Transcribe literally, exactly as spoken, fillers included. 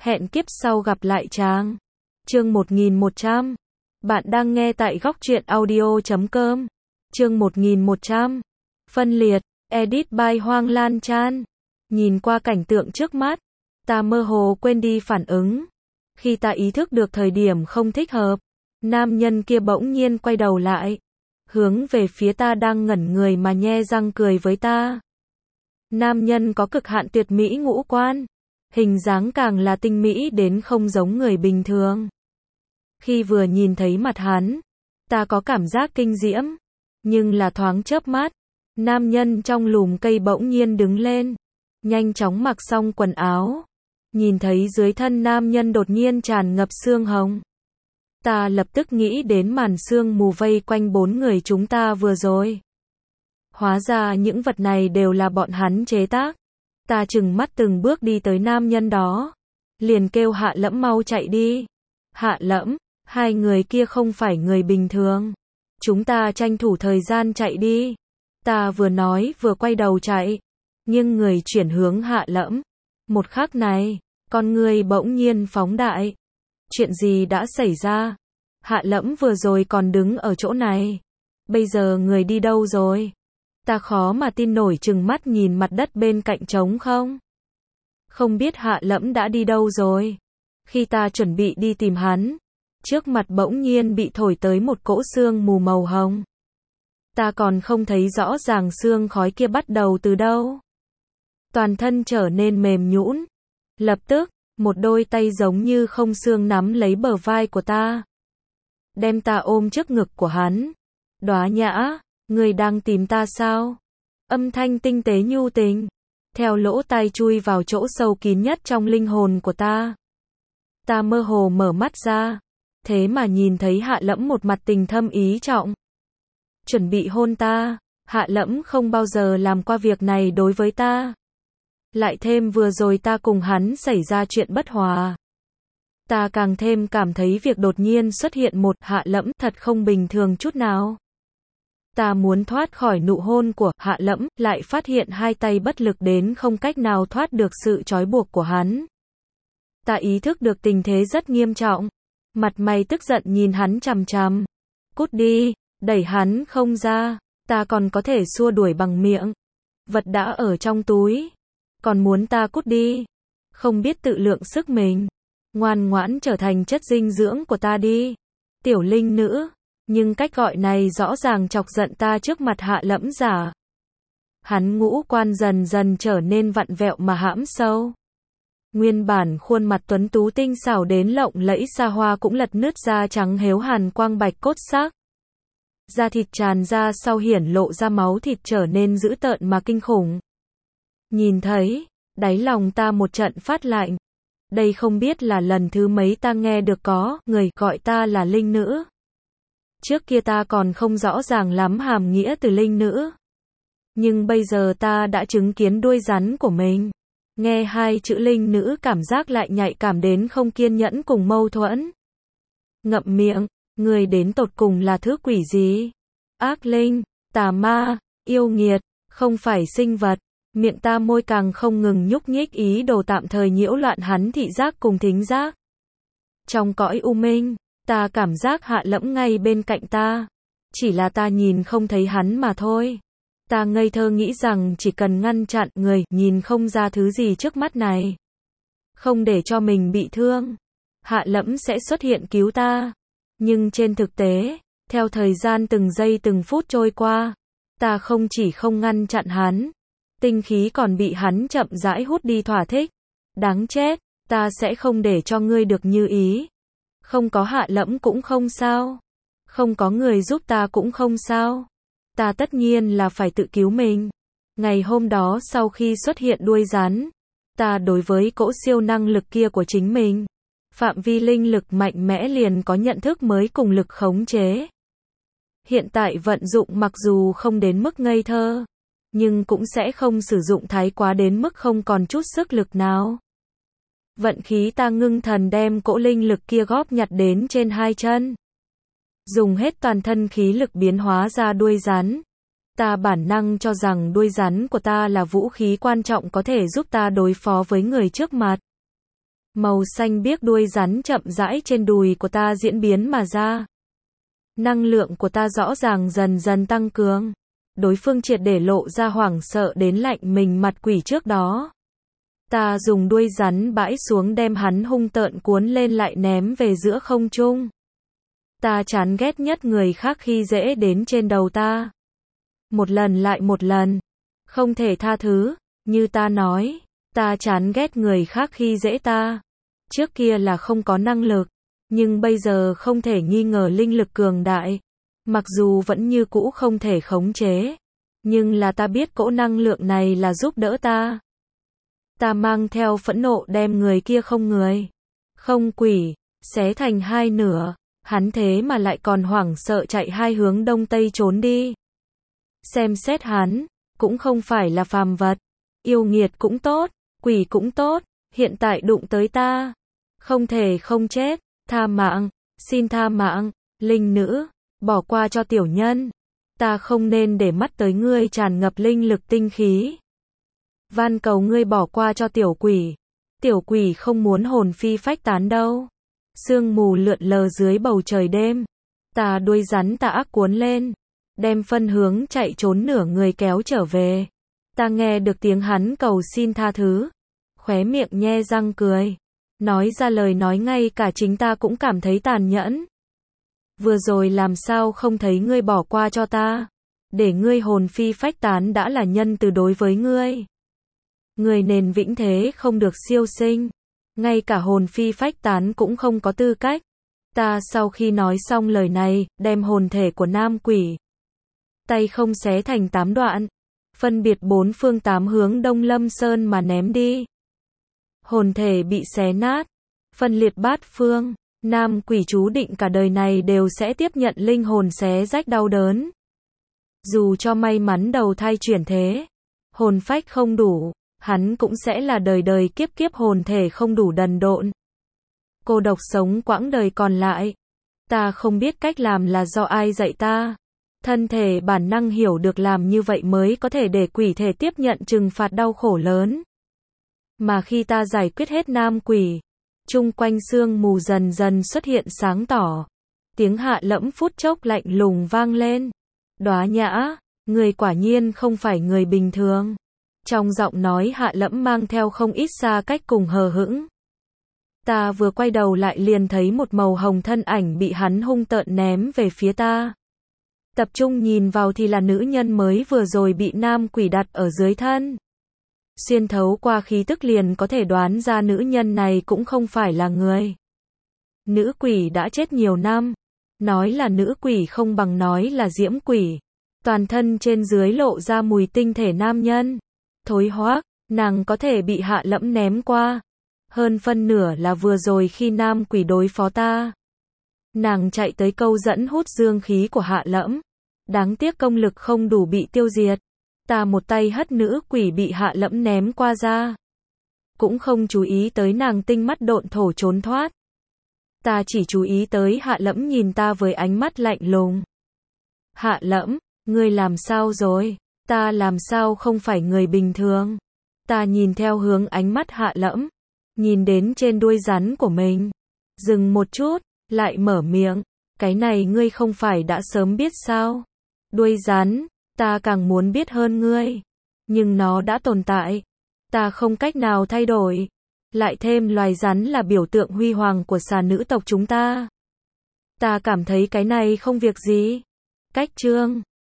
Hẹn kiếp sau gặp lại chàng. Chương một nghìn một trăm. Bạn đang nghe tại góc truyện audio chấm com. Chương một nghìn một trăm. Phân liệt, edit by Hoang Lan Chan. Nhìn qua cảnh tượng trước mắt, ta mơ hồ quên đi phản ứng. Khi ta ý thức được thời điểm không thích hợp, nam nhân kia bỗng nhiên quay đầu lại, hướng về phía ta đang ngẩn người mà nhe răng cười với ta. Nam nhân có cực hạn tuyệt mỹ ngũ quan, hình dáng càng là tinh mỹ đến không giống người bình thường. Khi vừa nhìn thấy mặt hắn, ta có cảm giác kinh diễm, nhưng là thoáng chớp mắt, nam nhân trong lùm cây bỗng nhiên đứng lên, nhanh chóng mặc xong quần áo. Nhìn thấy dưới thân nam nhân đột nhiên tràn ngập sương hồng. Ta lập tức nghĩ đến màn sương mù vây quanh bốn người chúng ta vừa rồi. Hóa ra những vật này đều là bọn hắn chế tác. Ta trừng mắt từng bước đi tới nam nhân đó, liền kêu Hạ Lẫm mau chạy đi. Hạ Lẫm, hai người kia không phải người bình thường. Chúng ta tranh thủ thời gian chạy đi. Ta vừa nói vừa quay đầu chạy, nhưng người chuyển hướng Hạ Lẫm. Một khắc này, con người bỗng nhiên phóng đại. Chuyện gì đã xảy ra? Hạ Lẫm vừa rồi còn đứng ở chỗ này, bây giờ người đi đâu rồi? Ta khó mà tin nổi trừng mắt nhìn mặt đất bên cạnh trống không. Không biết Hạ Lẫm đã đi đâu rồi. Khi ta chuẩn bị đi tìm hắn, trước mặt bỗng nhiên bị thổi tới một cỗ sương mù màu hồng. Ta còn không thấy rõ ràng sương khói kia bắt đầu từ đâu. Toàn thân trở nên mềm nhũn. Lập tức, một đôi tay giống như không xương nắm lấy bờ vai của ta, đem ta ôm trước ngực của hắn. Đóa Nhã, người đang tìm ta sao? Âm thanh tinh tế nhu tình, theo lỗ tai chui vào chỗ sâu kín nhất trong linh hồn của ta. Ta mơ hồ mở mắt ra, thế mà nhìn thấy Hạ Lẫm một mặt tình thâm ý trọng, chuẩn bị hôn ta. Hạ Lẫm không bao giờ làm qua việc này đối với ta. Lại thêm vừa rồi ta cùng hắn xảy ra chuyện bất hòa, ta càng thêm cảm thấy việc đột nhiên xuất hiện một Hạ Lẫm thật không bình thường chút nào. Ta muốn thoát khỏi nụ hôn của Hạ Lẫm, lại phát hiện hai tay bất lực đến không cách nào thoát được sự trói buộc của hắn. Ta ý thức được tình thế rất nghiêm trọng, mặt mày tức giận nhìn hắn chằm chằm. Cút đi, đẩy hắn không ra, ta còn có thể xua đuổi bằng miệng. Vật đã ở trong túi, còn muốn ta cút đi, không biết tự lượng sức mình. Ngoan ngoãn trở thành chất dinh dưỡng của ta đi, tiểu linh nữ. Nhưng cách gọi này rõ ràng chọc giận ta trước mặt Hạ Lẫm giả. Hắn ngũ quan dần dần trở nên vặn vẹo mà hãm sâu. Nguyên bản khuôn mặt tuấn tú tinh xảo đến lộng lẫy xa hoa cũng lật nứt da trắng héo hàn quang bạch cốt xác. Da thịt tràn ra sau hiển lộ ra máu thịt trở nên dữ tợn mà kinh khủng. Nhìn thấy, đáy lòng ta một trận phát lạnh. Đây không biết là lần thứ mấy ta nghe được có người gọi ta là linh nữ. Trước kia ta còn không rõ ràng lắm hàm nghĩa từ linh nữ. Nhưng bây giờ ta đã chứng kiến đuôi rắn của mình. Nghe hai chữ linh nữ cảm giác lại nhạy cảm đến không kiên nhẫn cùng mâu thuẫn. Ngậm miệng, người đến tột cùng là thứ quỷ gì? Ác linh, tà ma, yêu nghiệt, không phải sinh vật. Miệng ta môi càng không ngừng nhúc nhích ý đồ tạm thời nhiễu loạn hắn thị giác cùng thính giác. Trong cõi u minh, ta cảm giác Hạ Lẫm ngay bên cạnh ta. Chỉ là ta nhìn không thấy hắn mà thôi. Ta ngây thơ nghĩ rằng chỉ cần ngăn chặn người nhìn không ra thứ gì trước mắt này, không để cho mình bị thương, Hạ Lẫm sẽ xuất hiện cứu ta. Nhưng trên thực tế, theo thời gian từng giây từng phút trôi qua, ta không chỉ không ngăn chặn hắn, tinh khí còn bị hắn chậm rãi hút đi thỏa thích. Đáng chết, ta sẽ không để cho ngươi được như ý. Không có Hạ Lẫm cũng không sao. Không có người giúp ta cũng không sao. Ta tất nhiên là phải tự cứu mình. Ngày hôm đó sau khi xuất hiện đuôi rắn, ta đối với cỗ siêu năng lực kia của chính mình, phạm vi linh lực mạnh mẽ liền có nhận thức mới cùng lực khống chế. Hiện tại vận dụng mặc dù không đến mức ngây thơ, nhưng cũng sẽ không sử dụng thái quá đến mức không còn chút sức lực nào. Vận khí ta ngưng thần đem cỗ linh lực kia góp nhặt đến trên hai chân. Dùng hết toàn thân khí lực biến hóa ra đuôi rắn. Ta bản năng cho rằng đuôi rắn của ta là vũ khí quan trọng có thể giúp ta đối phó với người trước mặt. Màu xanh biếc đuôi rắn chậm rãi trên đùi của ta diễn biến mà ra. Năng lượng của ta rõ ràng dần dần tăng cường. Đối phương triệt để lộ ra hoảng sợ đến lạnh mình mặt quỷ trước đó. Ta dùng đuôi rắn bãi xuống đem hắn hung tợn cuốn lên lại ném về giữa không trung. Ta chán ghét nhất người khác khi dễ đến trên đầu ta. Một lần lại một lần. Không thể tha thứ, như ta nói. Ta chán ghét người khác khi dễ ta. Trước kia là không có năng lực, nhưng bây giờ không thể nghi ngờ linh lực cường đại. Mặc dù vẫn như cũ không thể khống chế, nhưng là ta biết cỗ năng lượng này là giúp đỡ ta. Ta mang theo phẫn nộ đem người kia không người, không quỷ, xé thành hai nửa. Hắn thế mà lại còn hoảng sợ chạy hai hướng đông tây trốn đi. Xem xét hắn, cũng không phải là phàm vật. Yêu nghiệt cũng tốt, quỷ cũng tốt, hiện tại đụng tới ta. Không thể không chết, tha mạng, xin tha mạng, linh nữ, bỏ qua cho tiểu nhân. Ta không nên để mắt tới ngươi tràn ngập linh lực tinh khí. Van cầu ngươi bỏ qua cho tiểu quỷ. Tiểu quỷ không muốn hồn phi phách tán đâu. Sương mù lượn lờ dưới bầu trời đêm. Ta đuôi rắn tà ác cuốn lên, đem phân hướng chạy trốn nửa người kéo trở về. Ta nghe được tiếng hắn cầu xin tha thứ, khóe miệng nhe răng cười, nói ra lời nói ngay cả chính ta cũng cảm thấy tàn nhẫn. Vừa rồi làm sao không thấy ngươi bỏ qua cho ta, để ngươi hồn phi phách tán đã là nhân từ đối với ngươi. Người nền vĩnh thế không được siêu sinh, ngay cả hồn phi phách tán cũng không có tư cách. Ta sau khi nói xong lời này, đem hồn thể của nam quỷ tay không xé thành tám đoạn, phân biệt bốn phương tám hướng Đông Lâm Sơn mà ném đi. Hồn thể bị xé nát, phân liệt bát phương. Nam quỷ chú định cả đời này đều sẽ tiếp nhận linh hồn xé rách đau đớn. Dù cho may mắn đầu thai chuyển thế, hồn phách không đủ, hắn cũng sẽ là đời đời kiếp kiếp hồn thể không đủ đần độn. Cô độc sống quãng đời còn lại. Ta không biết cách làm là do ai dạy ta. Thân thể bản năng hiểu được làm như vậy mới có thể để quỷ thể tiếp nhận trừng phạt đau khổ lớn. Mà khi ta giải quyết hết nam quỷ, chung quanh sương mù dần dần xuất hiện sáng tỏ. Tiếng Hạ Lẫm phút chốc lạnh lùng vang lên. Đóa Nhã, người quả nhiên không phải người bình thường. Trong giọng nói Hạ Lẫm mang theo không ít xa cách cùng hờ hững. Ta vừa quay đầu lại liền thấy một màu hồng thân ảnh bị hắn hung tợn ném về phía ta. Tập trung nhìn vào thì là nữ nhân mới vừa rồi bị nam quỷ đặt ở dưới thân. Xuyên thấu qua khí tức liền có thể đoán ra nữ nhân này cũng không phải là người. Nữ quỷ đã chết nhiều năm. Nói là nữ quỷ không bằng nói là diễm quỷ. Toàn thân trên dưới lộ ra mùi tinh thể nam nhân. Thối hoác, nàng có thể bị Hạ Lẫm ném qua. Hơn phân nửa là vừa rồi khi nam quỷ đối phó ta. Nàng chạy tới câu dẫn hút dương khí của Hạ Lẫm. Đáng tiếc công lực không đủ bị tiêu diệt. Ta một tay hất nữ quỷ bị Hạ Lẫm ném qua ra. Cũng không chú ý tới nàng tinh mắt độn thổ trốn thoát. Ta chỉ chú ý tới Hạ Lẫm nhìn ta với ánh mắt lạnh lùng. Hạ Lẫm, ngươi làm sao rồi? Ta làm sao không phải người bình thường? Ta nhìn theo hướng ánh mắt Hạ Lẫm, nhìn đến trên đuôi rắn của mình. Dừng một chút, lại mở miệng. Cái này ngươi không phải đã sớm biết sao? Đuôi rắn, ta càng muốn biết hơn ngươi. Nhưng nó đã tồn tại. Ta không cách nào thay đổi. Lại thêm loài rắn là biểu tượng huy hoàng của xà nữ tộc chúng ta. Ta cảm thấy cái này không việc gì. Cách chương